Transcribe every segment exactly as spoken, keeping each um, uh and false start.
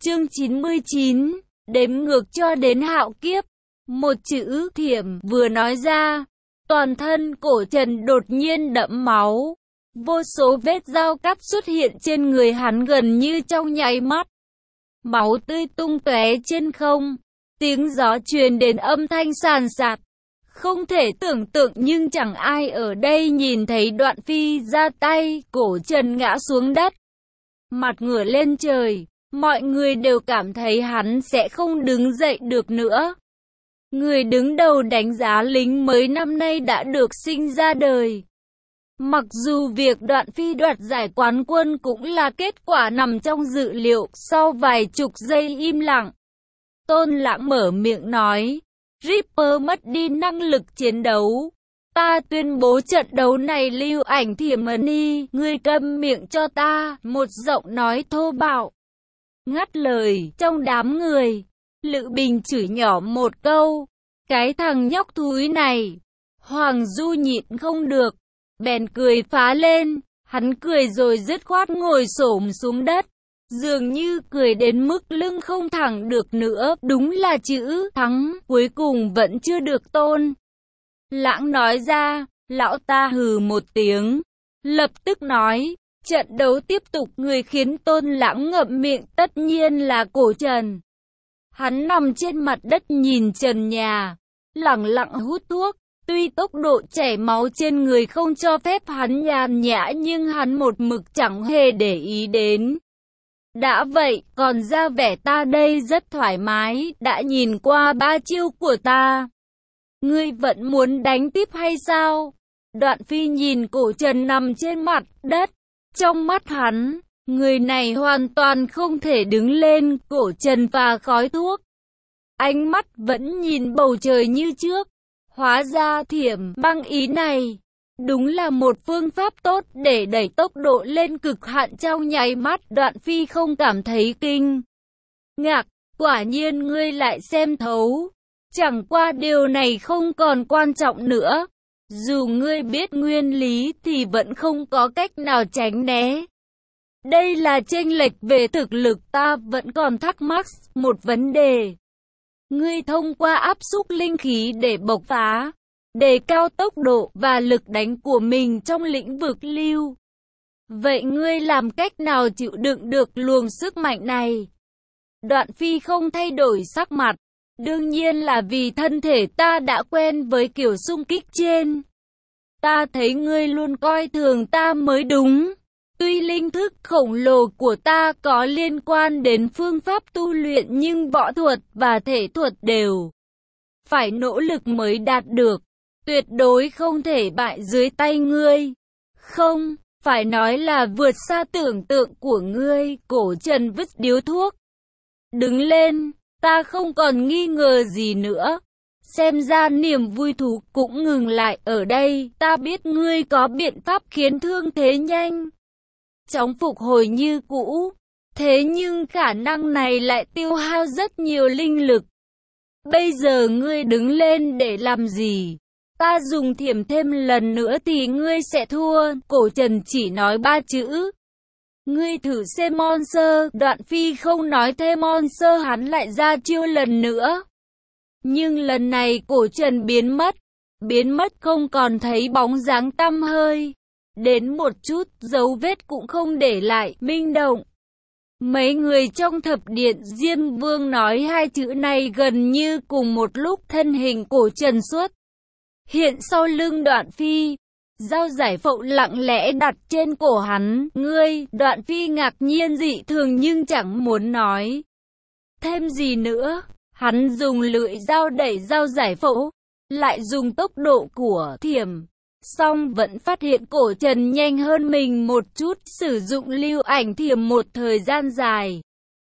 Chương chín mươi chín, đếm ngược cho đến hạo kiếp. Một chữ thiểm vừa nói ra, toàn thân cổ Trần đột nhiên đẫm máu. Vô số vết dao cắt xuất hiện trên người hắn gần như trong nháy mắt. Máu tươi tung tóe trên không, tiếng gió truyền đến âm thanh sàn sạt. Không thể tưởng tượng nhưng chẳng ai ở đây nhìn thấy Đoạn Phi ra tay, cổ Trần ngã xuống đất. Mặt ngửa lên trời, mọi người đều cảm thấy hắn sẽ không đứng dậy được nữa. Người đứng đầu đánh giá lính mới năm nay đã được sinh ra đời. Mặc dù việc Đoạn Phi đoạt giải quán quân cũng là kết quả nằm trong dự liệu, sau vài chục giây im lặng, Tôn Lãng mở miệng nói, Ripper mất đi năng lực chiến đấu. Ta tuyên bố trận đấu này Lưu Ảnh Thiểm Ân, ngươi câm miệng cho ta, một giọng nói thô bạo ngắt lời trong đám người. Lữ Bình chửi nhỏ một câu, cái thằng nhóc thúi này. Hoàng Du nhịn không được, bèn cười phá lên. Hắn cười rồi dứt khoát ngồi xổm xuống đất, dường như cười đến mức lưng không thẳng được nữa. Đúng là chữ thắng cuối cùng vẫn chưa được Tôn Lãng nói ra. Lão ta hừ một tiếng, lập tức nói, trận đấu tiếp tục. Người khiến Tôn Lãng ngậm miệng tất nhiên là cổ Trần. Hắn nằm trên mặt đất nhìn trần nhà, lẳng lặng hút thuốc. Tuy tốc độ chảy máu trên người không cho phép hắn nhàn nhã, nhưng hắn một mực chẳng hề để ý đến. Đã vậy, còn ra vẻ ta đây rất thoải mái, đã nhìn qua ba chiêu của ta. Ngươi vẫn muốn đánh tiếp hay sao? Đoạn Phi nhìn cổ Trần nằm trên mặt đất. Trong mắt hắn, người này hoàn toàn không thể đứng lên. Cổ Trần phà khói thuốc, ánh mắt vẫn nhìn bầu trời như trước. Hóa ra thiểm băng ý này đúng là một phương pháp tốt để đẩy tốc độ lên cực hạn trong nháy mắt. Đoạn Phi không cảm thấy kinh ngạc, quả nhiên ngươi lại xem thấu. Chẳng qua điều này không còn quan trọng nữa. Dù ngươi biết nguyên lý thì vẫn không có cách nào tránh né. Đây là chênh lệch về thực lực. Ta vẫn còn thắc mắc một vấn đề. Ngươi thông qua áp xúc linh khí để bộc phá, đề cao tốc độ và lực đánh của mình trong lĩnh vực lưu. Vậy ngươi làm cách nào chịu đựng được luồng sức mạnh này? Đoạn Phi không thay đổi sắc mặt. Đương nhiên là vì thân thể ta đã quen với kiểu xung kích trên. Ta thấy ngươi luôn coi thường ta mới đúng. Tuy linh thức khổng lồ của ta có liên quan đến phương pháp tu luyện, nhưng võ thuật và thể thuật đều phải nỗ lực mới đạt được. Tuyệt đối không thể bại dưới tay ngươi. Không, phải nói là vượt xa tưởng tượng của ngươi. Cổ Trần vứt điếu thuốc, đứng lên. Ta không còn nghi ngờ gì nữa. Xem ra niềm vui thú cũng ngừng lại ở đây. Ta biết ngươi có biện pháp khiến thương thế nhanh chóng phục hồi như cũ. Thế nhưng khả năng này lại tiêu hao rất nhiều linh lực. Bây giờ ngươi đứng lên để làm gì? Ta dùng thiểm thêm lần nữa thì ngươi sẽ thua. Cổ Trần chỉ nói ba chữ. Ngươi thử xem Monster. Đoạn Phi không nói thêm Monster, hắn lại ra chiêu lần nữa. Nhưng lần này cổ Trần biến mất. Biến mất không còn thấy bóng dáng tăm hơi. Đến một chút dấu vết cũng không để lại. Minh động. Mấy người trong thập điện Diêm Vương nói hai chữ này gần như cùng một lúc. Thân hình cổ Trần xuất hiện sau lưng Đoạn Phi. Dao giải phẫu lặng lẽ đặt trên cổ hắn. Ngươi, Đoạn Phi ngạc nhiên dị thường nhưng chẳng muốn nói thêm gì nữa. Hắn dùng lưỡi dao đẩy dao giải phẫu, lại dùng tốc độ của thiểm. Song vẫn phát hiện cổ Trần nhanh hơn mình một chút. Sử dụng lưu ảnh thiểm một thời gian dài,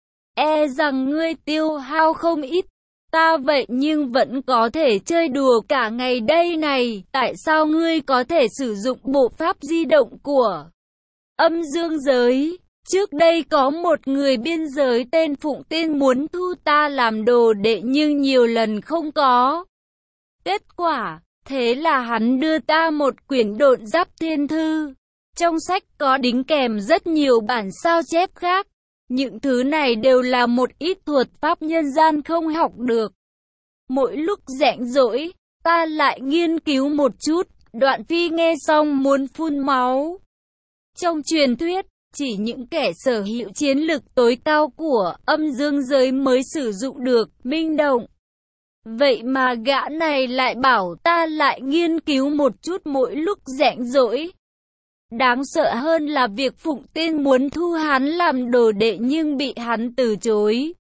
e rằng ngươi tiêu hao không ít. Ta vậy nhưng vẫn có thể chơi đùa cả ngày đây này. Tại sao ngươi có thể sử dụng bộ pháp di động của âm dương giới? Trước đây có một người biên giới tên Phụng Tiên muốn thu ta làm đồ đệ nhưng nhiều lần không có kết quả. Thế là hắn đưa ta một quyển Độn Giáp Thiên Thư. Trong sách có đính kèm rất nhiều bản sao chép khác. Những thứ này đều là một ít thuật pháp nhân gian không học được. Mỗi lúc rảnh rỗi, ta lại nghiên cứu một chút. Đoạn Phi nghe xong muốn phun máu. Trong truyền thuyết, chỉ những kẻ sở hữu chiến lực tối cao của âm dương giới mới sử dụng được minh động. Vậy mà gã này lại bảo ta lại nghiên cứu một chút mỗi lúc rảnh rỗi. Đáng sợ hơn là việc Phụng Tiên muốn thu hắn làm đồ đệ nhưng bị hắn từ chối.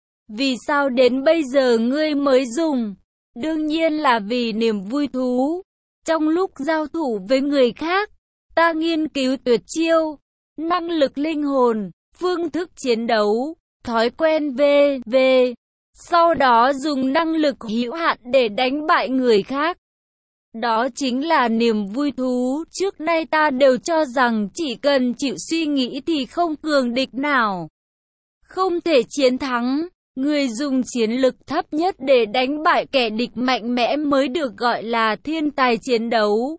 Vì sao đến bây giờ ngươi mới dùng? Đương nhiên là vì niềm vui thú. Trong lúc giao thủ với người khác, ta nghiên cứu tuyệt chiêu, năng lực linh hồn, phương thức chiến đấu, thói quen vân vân. Sau đó dùng năng lực hữu hạn để đánh bại người khác. Đó chính là niềm vui thú. Trước nay ta đều cho rằng chỉ cần chịu suy nghĩ thì không cường địch nào không thể chiến thắng. Người dùng chiến lực thấp nhất để đánh bại kẻ địch mạnh mẽ mới được gọi là thiên tài chiến đấu.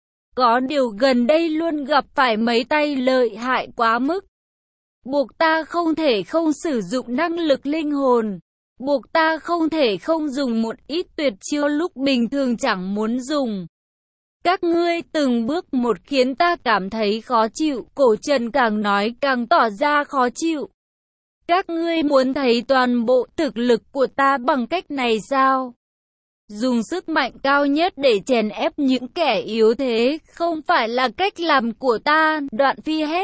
Có điều gần đây luôn gặp phải mấy tay lợi hại quá mức. Buộc ta không thể không sử dụng năng lực linh hồn. Buộc ta không thể không dùng một ít tuyệt chiêu lúc bình thường chẳng muốn dùng. Các ngươi từng bước một khiến ta cảm thấy khó chịu. Cổ Trần càng nói càng tỏ ra khó chịu. Các ngươi muốn thấy toàn bộ thực lực của ta bằng cách này sao? Dùng sức mạnh cao nhất để chèn ép những kẻ yếu thế không phải là cách làm của ta. Đoạn Phi hét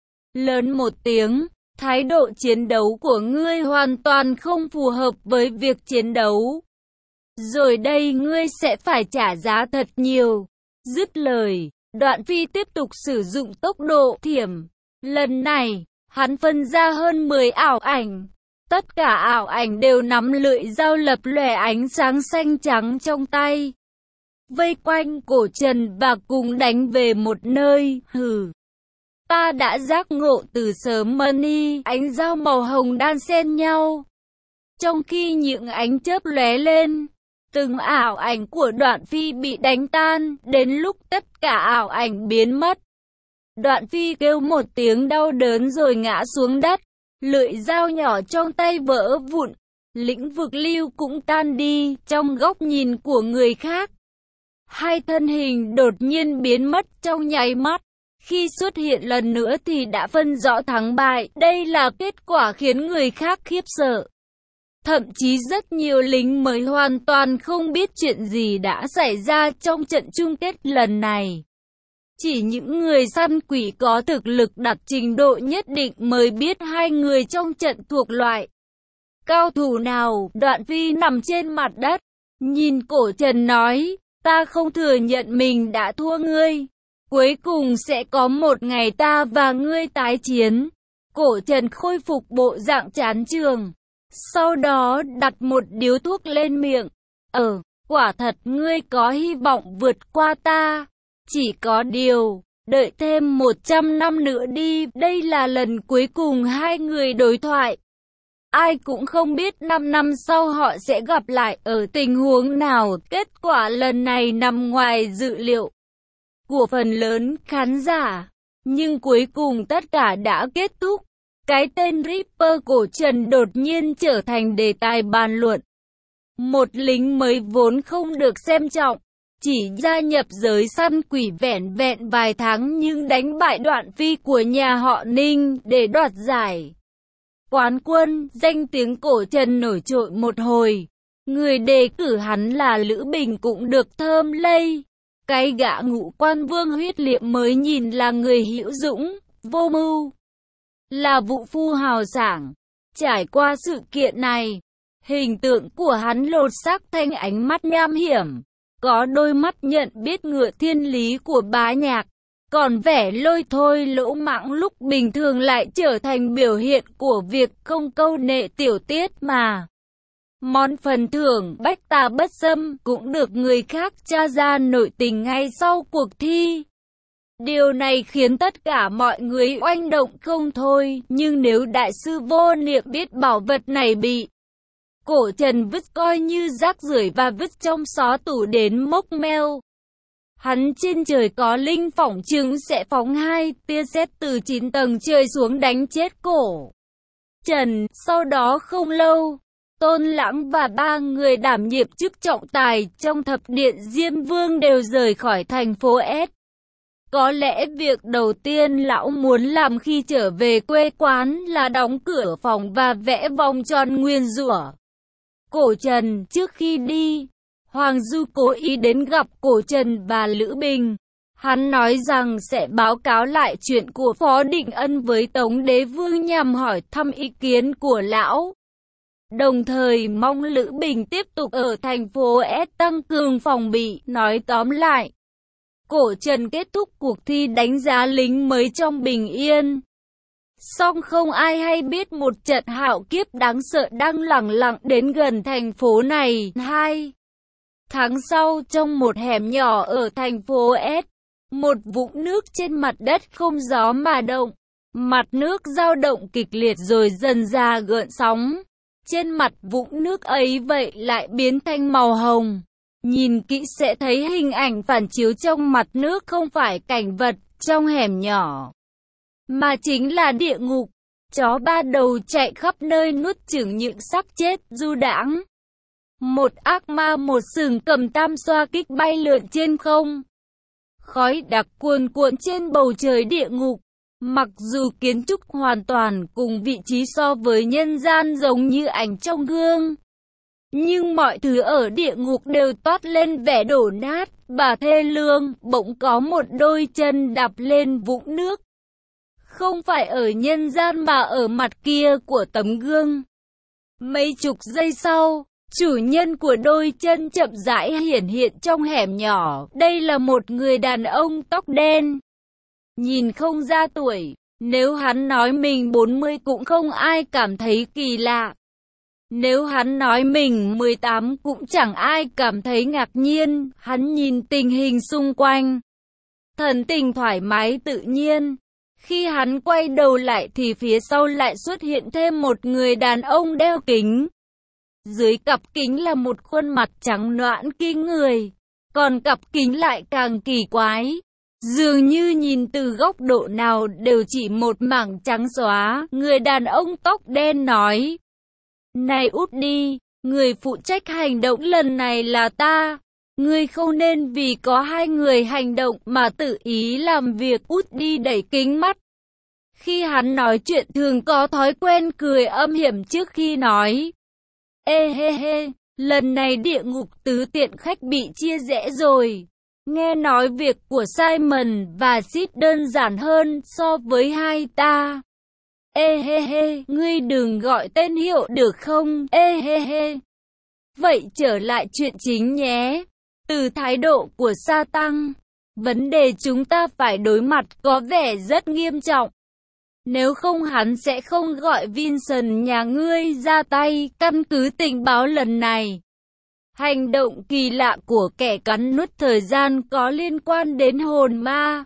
lớn một tiếng. Thái độ chiến đấu của ngươi hoàn toàn không phù hợp với việc chiến đấu. Rồi đây ngươi sẽ phải trả giá thật nhiều. Dứt lời, Đoạn Phi tiếp tục sử dụng tốc độ thiểm. Lần này, hắn phân ra hơn mười ảo ảnh. Tất cả ảo ảnh đều nắm lưỡi dao lập lòe ánh sáng xanh trắng trong tay. Vây quanh Cổ Trần và cùng đánh về một nơi. Hừ. Ta đã giác ngộ từ sớm mani, ánh dao màu hồng đan xen nhau. Trong khi những ánh chớp lóe lên, từng ảo ảnh của Đoạn Phi bị đánh tan, đến lúc tất cả ảo ảnh biến mất. Đoạn Phi kêu một tiếng đau đớn rồi ngã xuống đất, lưỡi dao nhỏ trong tay vỡ vụn, lĩnh vực lưu cũng tan đi trong góc nhìn của người khác. Hai thân hình đột nhiên biến mất trong nháy mắt. Khi xuất hiện lần nữa thì đã phân rõ thắng bại. Đây là kết quả khiến người khác khiếp sợ. Thậm chí rất nhiều lính mới hoàn toàn không biết chuyện gì đã xảy ra trong trận chung kết lần này. Chỉ những người săn quỷ có thực lực đạt trình độ nhất định mới biết hai người trong trận thuộc loại cao thủ nào. Đoạn Phi nằm trên mặt đất, nhìn Cổ Trần nói, ta không thừa nhận mình đã thua ngươi. Cuối cùng sẽ có một ngày ta và ngươi tái chiến. Cổ Trần khôi phục bộ dạng chán trường. Sau đó đặt một điếu thuốc lên miệng. Ờ, quả thật ngươi có hy vọng vượt qua ta. Chỉ có điều, đợi thêm một trăm năm nữa đi. Đây là lần cuối cùng hai người đối thoại. Ai cũng không biết năm năm sau họ sẽ gặp lại ở tình huống nào. Kết quả lần này nằm ngoài dự liệu của phần lớn khán giả. Nhưng cuối cùng tất cả đã kết thúc. Cái tên Ripper Cổ Trần đột nhiên trở thành đề tài bàn luận. Một lính mới vốn không được xem trọng, chỉ gia nhập giới săn quỷ vẻn vẹn vài tháng nhưng đánh bại Đoạn Phi của nhà họ Ninh để đoạt giải quán quân. Danh tiếng Cổ Trần nổi trội một hồi. Người đề cử hắn là Lữ Bình cũng được thơm lây. Cái gã Ngũ Quan Vương huyết liệm mới nhìn là người hữu dũng, vô mưu, là vũ phu hào sảng. Trải qua sự kiện này, hình tượng của hắn lột xác thành ánh mắt nham hiểm, có đôi mắt nhận biết ngựa thiên lý của Bá Nhạc, còn vẻ lôi thôi lỗ mãng lúc bình thường lại trở thành biểu hiện của việc không câu nệ tiểu tiết mà. Món phần thưởng Bách Tà Bất Xâm cũng được người khác tra ra nội tình ngay sau cuộc thi. Điều này khiến tất cả mọi người oanh động không thôi, nhưng nếu đại sư Vô Niệm biết bảo vật này bị Cổ Trần vứt coi như rác rưởi và vứt trong xó tủ đến mốc meo, hắn trên trời có linh phỏng chừng sẽ phóng hai tia sét từ chín tầng trời xuống đánh chết cổ trần. Sau đó không lâu, Tôn Lãng và ba người đảm nhiệm chức trọng tài trong thập điện Diêm Vương đều rời khỏi thành phố S. Có lẽ việc đầu tiên lão muốn làm khi trở về quê quán là đóng cửa phòng và vẽ vòng tròn nguyền rủa Cổ Trần. Trước khi đi, Hoàng Du cố ý đến gặp Cổ Trần và Lữ Bình. Hắn nói rằng sẽ báo cáo lại chuyện của Phó Định Ân với Tống Đế Vương nhằm hỏi thăm ý kiến của lão. Đồng thời mong Lữ Bình tiếp tục ở thành phố S tăng cường phòng bị. Nói tóm lại, Cổ Trần kết thúc cuộc thi đánh giá lính mới trong bình yên. Song không ai hay biết một trận hạo kiếp đáng sợ đang lẳng lặng đến gần thành phố này. Hai tháng sau, trong một hẻm nhỏ ở thành phố S, một vũng nước trên mặt đất không gió mà động. Mặt nước dao động kịch liệt rồi dần ra gợn sóng. Trên mặt vũng nước ấy vậy lại biến thành màu hồng. Nhìn kỹ sẽ thấy hình ảnh phản chiếu trong mặt nước không phải cảnh vật trong hẻm nhỏ, mà chính là địa ngục. Chó ba đầu chạy khắp nơi nuốt chửng những xác chết du đãng. Một ác ma một sừng cầm tam xoa kích bay lượn trên không. Khói đặc cuồn cuộn trên bầu trời địa ngục. Mặc dù kiến trúc hoàn toàn cùng vị trí so với nhân gian giống như ảnh trong gương, nhưng mọi thứ ở địa ngục đều toát lên vẻ đổ nát và thê lương. Bỗng có một đôi chân đạp lên vũng nước. Không phải ở nhân gian mà ở mặt kia của tấm gương. Mấy chục giây sau, chủ nhân của đôi chân chậm rãi hiển hiện trong hẻm nhỏ. Đây là một người đàn ông tóc đen. Nhìn không ra tuổi, nếu hắn nói mình bốn mươi cũng không ai cảm thấy kỳ lạ. Nếu hắn nói mình mười tám cũng chẳng ai cảm thấy ngạc nhiên. Hắn nhìn tình hình xung quanh, thần tình thoải mái tự nhiên. Khi hắn quay đầu lại thì phía sau lại xuất hiện thêm một người đàn ông đeo kính. Dưới cặp kính là một khuôn mặt trắng nõn kinh người, còn cặp kính lại càng kỳ quái. Dường như nhìn từ góc độ nào đều chỉ một mảng trắng xóa. Người đàn ông tóc đen nói: "Này út đi, người phụ trách hành động lần này là ta. Ngươi không nên vì có hai người hành động mà tự ý làm việc." Út đi đẩy kính mắt. Khi hắn nói chuyện thường có thói quen cười âm hiểm trước khi nói. Ê hê hê, lần này địa ngục tứ tiện khách bị chia rẽ rồi. Nghe nói việc của Simon và Sid đơn giản hơn so với hai ta. Ê hê hê, ngươi đừng gọi tên hiệu được không? Ê hê hê. Vậy trở lại chuyện chính nhé. Từ thái độ của Sa Tăng, vấn đề chúng ta phải đối mặt có vẻ rất nghiêm trọng. Nếu không hắn sẽ không gọi Vincent nhà ngươi ra tay. Căn cứ tình báo lần này, hành động kỳ lạ của kẻ cắn nuốt thời gian có liên quan đến hồn ma.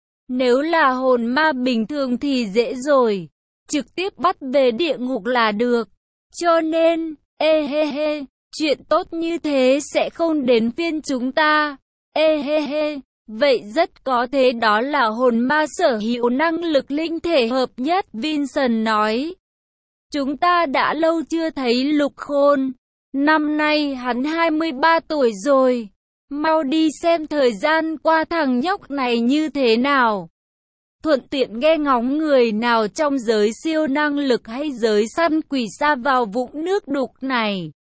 Nếu là hồn ma bình thường thì dễ rồi, trực tiếp bắt về địa ngục là được. Cho nên, ê hê hê, chuyện tốt như thế sẽ không đến phiên chúng ta. Ê hê hê, vậy rất có thể đó là hồn ma sở hữu năng lực linh thể hợp nhất. Vincent nói. Chúng ta đã lâu chưa thấy Lục Khôn. Năm nay hắn hai mươi ba tuổi rồi. Mau đi xem thời gian qua thằng nhóc này như thế nào. Thuận tiện nghe ngóng người nào trong giới siêu năng lực hay giới săn quỷ sa vào vũng nước đục này.